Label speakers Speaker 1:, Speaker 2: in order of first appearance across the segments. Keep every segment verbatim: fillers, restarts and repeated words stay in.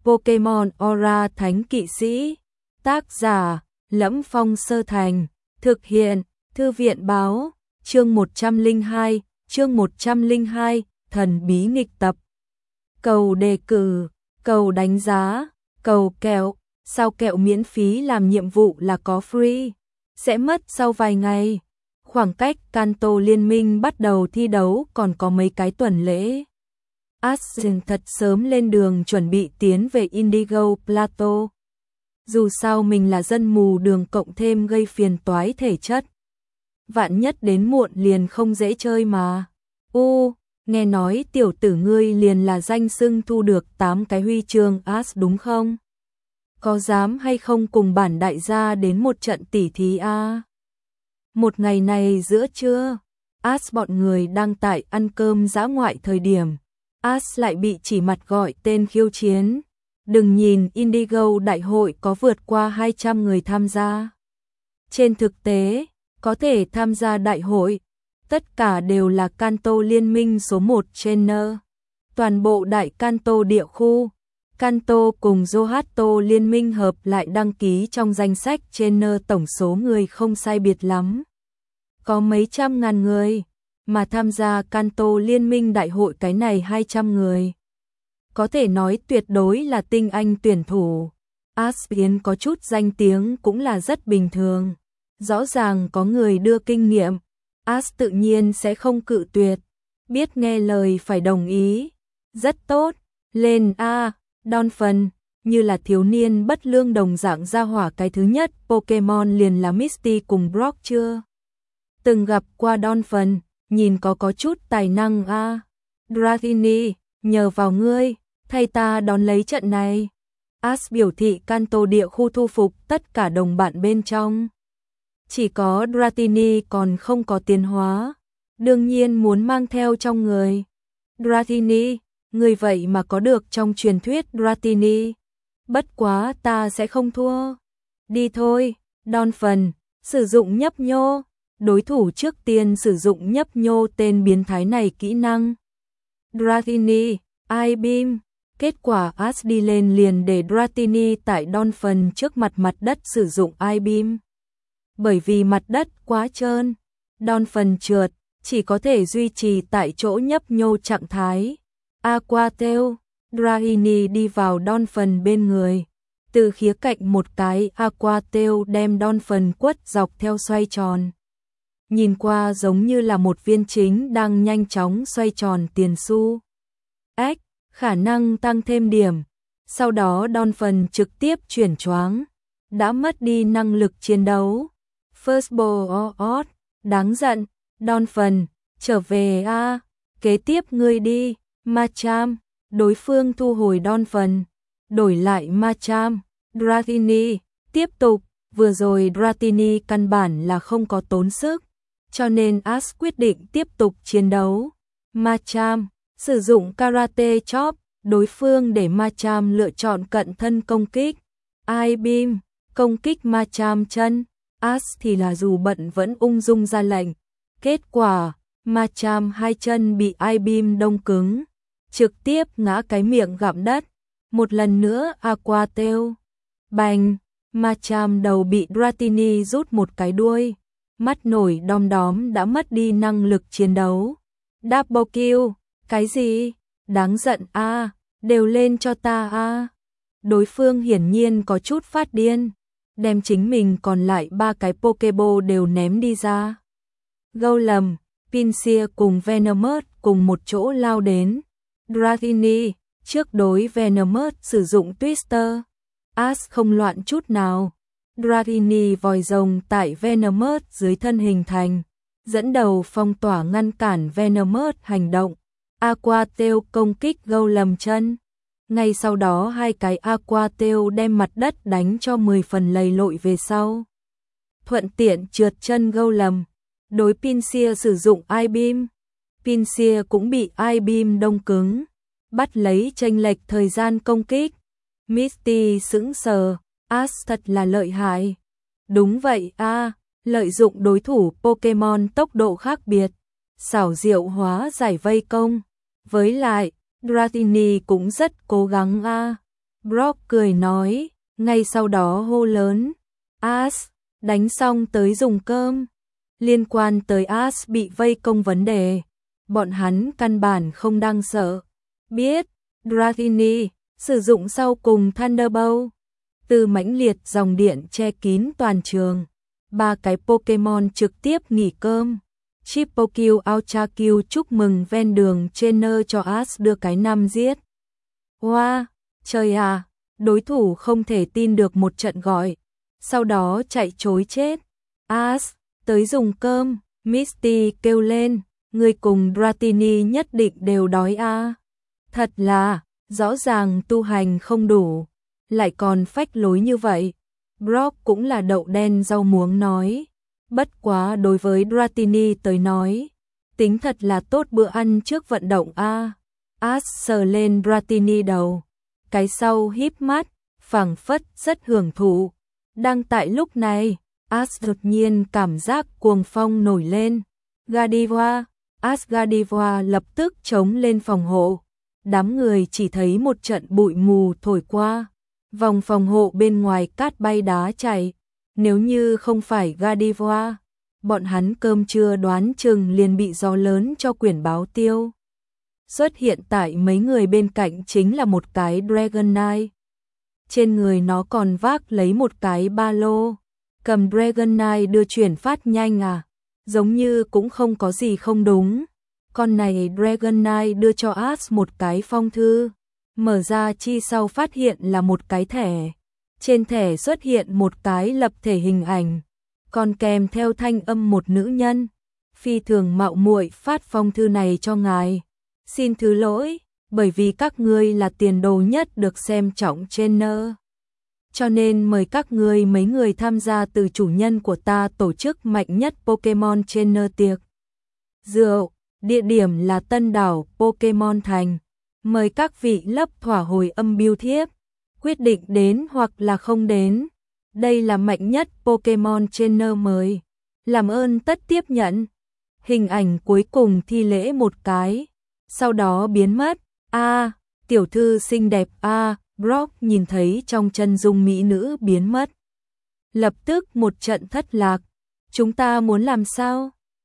Speaker 1: Pokemon Aura Thánh Kỵ Sĩ. Tác giả: Lẫm Phong Sơ Thành. Thực hiện: Thư viện báo. Chương một trăm lẻ hai, chương một trăm lẻ hai, Thần bí nghịch tập. Cầu đề cử, cầu đánh giá, cầu kẹo, sao kẹo miễn phí làm nhiệm vụ là có free, sẽ mất sau vài ngày. Khoảng cách Kanto Liên minh bắt đầu thi đấu còn có mấy cái tuần lễ. Ashen thật sớm lên đường chuẩn bị tiến về Indigo Plateau. Dù sao mình là dân mù đường cộng thêm gây phiền toái thể chất. Vạn nhất đến muộn liền không dễ chơi mà. U, nghe nói tiểu tử ngươi liền là danh xưng thu được tám cái huy chương As đúng không? Có dám hay không cùng bản đại gia đến một trận tỉ thí a? À? Một ngày này giữa trưa, As bọn người đang tại ăn cơm dã ngoại thời điểm, As lại bị chỉ mặt gọi tên khiêu chiến. Đừng nhìn Indigo đại hội có vượt qua hai trăm người tham gia. Trên thực tế, có thể tham gia đại hội, tất cả đều là Kanto Liên minh số một trainer. Toàn bộ đại Kanto địa khu, Kanto cùng Johto Liên minh hợp lại đăng ký trong danh sách trainer tổng số người không sai biệt lắm. Có mấy trăm ngàn người, mà tham gia Kanto Liên minh đại hội cái này hai trăm người. Có thể nói tuyệt đối là tinh anh tuyển thủ. Aspian có chút danh tiếng cũng là rất bình thường. Rõ ràng có người đưa kinh nghiệm, As tự nhiên sẽ không cự tuyệt, biết nghe lời phải đồng ý. Rất tốt, lên a, Donphan, như là thiếu niên bất lương đồng dạng ra hỏa cái thứ nhất Pokemon liền là Misty cùng Brock chưa? Từng gặp qua Donphan, nhìn có có chút tài năng a. À. Dratini, nhờ vào ngươi, thay ta đón lấy trận này. As biểu thị Kanto địa khu thu phục tất cả đồng bạn bên trong. Chỉ có Dratini còn không có tiến hóa, đương nhiên muốn mang theo trong người. Dratini, người vậy mà có được trong truyền thuyết Dratini. Bất quá ta sẽ không thua. Đi thôi, Donphan, sử dụng nhấp nhô. Đối thủ trước tiên sử dụng nhấp nhô tên biến thái này kỹ năng. Dratini, I-Beam. Kết quả As đi lên liền để Dratini tại Donphan trước mặt mặt đất sử dụng I-Beam. Bởi vì mặt đất quá trơn, Donphan trượt, chỉ có thể duy trì tại chỗ nhấp nhô trạng thái. Aqua Tail, Dratini đi vào Donphan bên người. Từ khía cạnh một cái Aqua Tail đem Donphan quất dọc theo xoay tròn. Nhìn qua giống như là một viên chính đang nhanh chóng xoay tròn tiền xu. Ếch, khả năng tăng thêm điểm. Sau đó Donphan trực tiếp chuyển choáng, đã mất đi năng lực chiến đấu. First Ball, đáng giận, Donphan, trở về a, à. Kế tiếp ngươi đi, Machamp, đối phương thu hồi Donphan, đổi lại Machamp. Dratini, tiếp tục, vừa rồi Dratini căn bản là không có tốn sức, cho nên As quyết định tiếp tục chiến đấu. Machamp, sử dụng Karate Chop, đối phương để Machamp lựa chọn cận thân công kích. I-Beam, công kích Machamp chân. As thì là dù bận vẫn ung dung ra lệnh. Kết quả, Machamp hai chân bị I-Beam đông cứng, trực tiếp ngã cái miệng gặm đất. Một lần nữa Aqua Tail. Bành, Machamp đầu bị Dratini rút một cái đuôi. Mắt nổi đom đóm đã mất đi năng lực chiến đấu. Double kill, cái gì? Đáng giận a, à, đều lên cho ta a. À. Đối phương hiển nhiên có chút phát điên, đem chính mình còn lại ba cái Pokeball đều ném đi ra. Golem, Pinsir cùng Venomoth cùng một chỗ lao đến. Dratini, trước đối Venomoth sử dụng Twister. As không loạn chút nào. Dratini vòi rồng tại Venomoth dưới thân hình thành, dẫn đầu phong tỏa ngăn cản Venomoth hành động. Aqua Tail công kích Golem chân. Ngay sau đó hai cái Aqua Tail đem mặt đất đánh cho mười phần lầy lội về sau. Thuận tiện trượt chân Golem. Đối Pinsir sử dụng I-Beam. Pinsir cũng bị I-Beam đông cứng, bắt lấy chênh lệch thời gian công kích. Misty sững sờ, As thật là lợi hại. Đúng vậy a, à, lợi dụng đối thủ Pokemon tốc độ khác biệt, xảo diệu hóa giải vây công. Với lại, Dratini cũng rất cố gắng a. À. Brock cười nói, ngay sau đó hô lớn, Ash, đánh xong tới dùng cơm. Liên quan tới Ash bị vây công vấn đề, bọn hắn căn bản không đang sợ. Biết, Dratini, sử dụng sau cùng Thunderbolt. Từ mãnh liệt dòng điện che kín toàn trường. Ba cái Pokemon trực tiếp nghỉ cơm. Triple Q Ultra Q chúc mừng ven đường trainer cho Ash đưa cái năm giết. Wow, trời à, đối thủ không thể tin được một trận gọi. Sau đó chạy trối chết. Ash, tới dùng cơm, Misty kêu lên, người cùng Dratini nhất định đều đói a. Thật là, rõ ràng tu hành không đủ, lại còn phách lối như vậy. Brock cũng là đậu đen rau muống nói. Bất quá đối với Dratini tới nói, tính thật là tốt bữa ăn trước vận động a. Ash sờ lên Dratini đầu, cái sau híp mắt, phảng phất rất hưởng thụ. Đang tại lúc này, Ash đột nhiên cảm giác cuồng phong nổi lên. Gardevoir, Ash Gardevoir lập tức chống lên phòng hộ. Đám người chỉ thấy một trận bụi mù thổi qua. Vòng phòng hộ bên ngoài cát bay đá chạy. Nếu như không phải Gardevoir, bọn hắn cơm trưa đoán chừng liền bị gió lớn cho quyển báo tiêu. Xuất hiện tại mấy người bên cạnh chính là một cái Dragonite. Trên người nó còn vác lấy một cái ba lô. Cầm Dragonite đưa chuyển phát nhanh à? Giống như cũng không có gì không đúng. Con này Dragonite đưa cho Ash một cái phong thư. Mở ra chi sau phát hiện là một cái thẻ. Trên thẻ xuất hiện một cái lập thể hình ảnh. Còn kèm theo thanh âm một nữ nhân. Phi thường mạo muội phát phong thư này cho ngài. Xin thứ lỗi, bởi vì các ngươi là tiền đồ nhất được xem trọng trainer. Cho nên mời các ngươi mấy người tham gia từ chủ nhân của ta tổ chức mạnh nhất Pokemon Trainer tiệc. Rượu, địa điểm là Tân Đảo Pokemon Thành. Mời các vị lấp thỏa hồi âm bưu thiếp. Quyết định đến hoặc là không đến. Đây là mạnh nhất Pokemon Trainer mới. Làm ơn tất tiếp nhận. Hình ảnh cuối cùng thi lễ một cái. Sau đó biến mất. A, à, tiểu thư xinh đẹp a. À, Brock nhìn thấy trong chân dung mỹ nữ biến mất. Lập tức một trận thất lạc. Chúng ta muốn làm sao?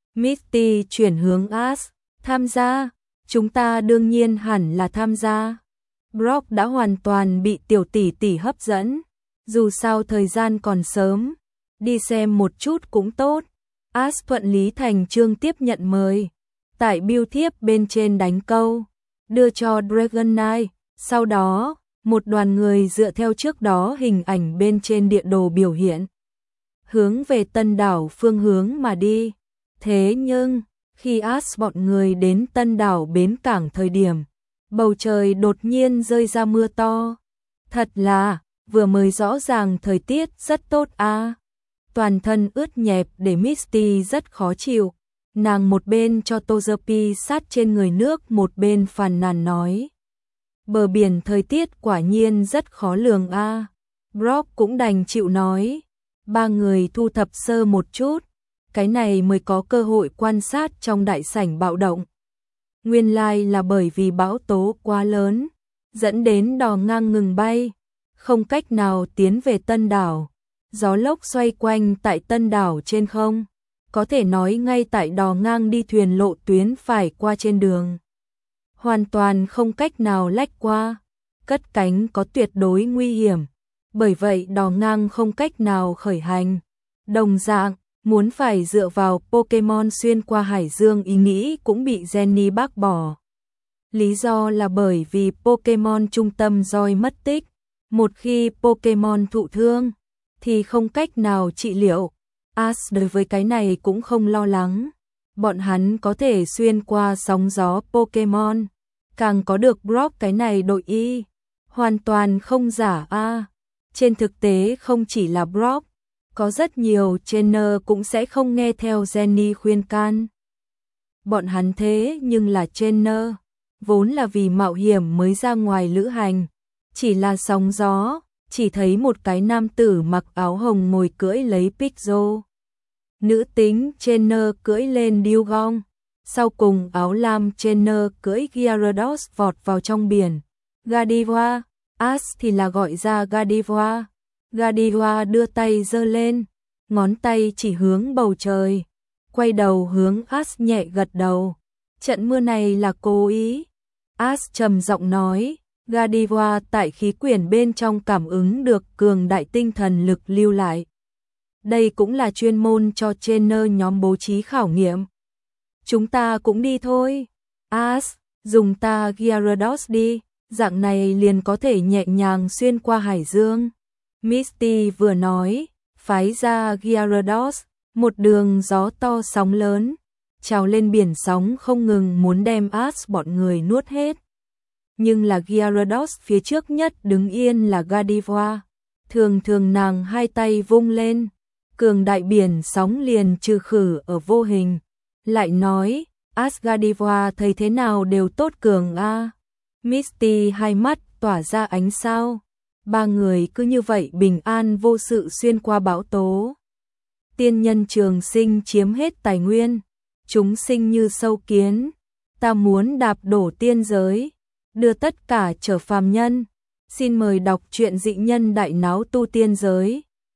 Speaker 1: Misty chuyển hướng Ash. Tham gia. Chúng ta đương nhiên hẳn là tham gia. Brock đã hoàn toàn bị tiểu tỷ tỷ hấp dẫn. Dù sao thời gian còn sớm. Đi xem một chút cũng tốt. Ash thuận lý thành chương tiếp nhận mời. Tại bưu thiếp bên trên đánh câu. Đưa cho Dragonite. Sau đó, một đoàn người dựa theo trước đó hình ảnh bên trên địa đồ biểu hiện. Hướng về Tân Đảo phương hướng mà đi. Thế nhưng, khi Ash bọn người đến Tân Đảo bến cảng thời điểm, bầu trời đột nhiên rơi ra mưa to. Thật là, vừa mới rõ ràng thời tiết rất tốt a. À. Toàn thân ướt nhẹp để Misty rất khó chịu. Nàng một bên cho Togepi sát trên người nước, một bên phàn nàn nói. Bờ biển thời tiết quả nhiên rất khó lường a. À. Brock cũng đành chịu nói. Ba người thu thập sơ một chút. Cái này mới có cơ hội quan sát trong đại sảnh bạo động. Nguyên lai là bởi vì bão tố quá lớn, dẫn đến đò ngang ngừng bay, không cách nào tiến về Tân Đảo. Gió lốc xoay quanh tại Tân Đảo trên không, có thể nói ngay tại đò ngang đi thuyền lộ tuyến phải qua trên đường. Hoàn toàn không cách nào lách qua, cất cánh có tuyệt đối nguy hiểm, bởi vậy đò ngang không cách nào khởi hành. Đồng dạng, muốn phải dựa vào Pokemon xuyên qua hải dương ý nghĩ cũng bị Jenny bác bỏ. Lý do là bởi vì Pokemon trung tâm roi mất tích, một khi Pokemon thụ thương thì không cách nào trị liệu. Ash đối với cái này cũng không lo lắng. Bọn hắn có thể xuyên qua sóng gió Pokemon, càng có được Brock cái này đội y, hoàn toàn không giả a. À, trên thực tế không chỉ là Brock, có rất nhiều trainer cũng sẽ không nghe theo Jenny khuyên can. Bọn hắn thế nhưng là trainer, vốn là vì mạo hiểm mới ra ngoài lữ hành, chỉ là sóng gió, chỉ thấy một cái nam tử mặc áo hồng ngồi cưỡi lấy Pixel. Nữ tính trainer cưỡi lên Dugong, sau cùng áo lam trainer cưỡi Gyarados vọt vào trong biển. Gardevoir, As thì là gọi ra Gardevoir. Gardevoir đưa tay giơ lên, ngón tay chỉ hướng bầu trời, quay đầu hướng As nhẹ gật đầu. Trận mưa này là cố ý. As trầm giọng nói, Gardevoir tại khí quyển bên trong cảm ứng được cường đại tinh thần lực lưu lại. Đây cũng là chuyên môn cho trainer nhóm bố trí khảo nghiệm. Chúng ta cũng đi thôi. As, dùng ta Gyarados đi, dạng này liền có thể nhẹ nhàng xuyên qua hải dương. Misty vừa nói, phái ra Gyarados, một đường gió to sóng lớn, trào lên biển sóng không ngừng muốn đem As bọn người nuốt hết. Nhưng là Gyarados phía trước nhất đứng yên là Gardevoir. Thường thường nàng hai tay vung lên, cường đại biển sóng liền trừ khử ở vô hình. Lại nói, As Gardevoir thấy thế nào đều tốt cường a. À. Misty hai mắt tỏa ra ánh sao. Ba người cứ như vậy bình an vô sự xuyên qua bão tố. Tiên nhân trường sinh chiếm hết tài nguyên, chúng sinh như sâu kiến, ta muốn đạp đổ tiên giới, đưa tất cả trở phàm nhân. Xin mời đọc truyện Dị Nhân Đại Náo Tu Tiên Giới.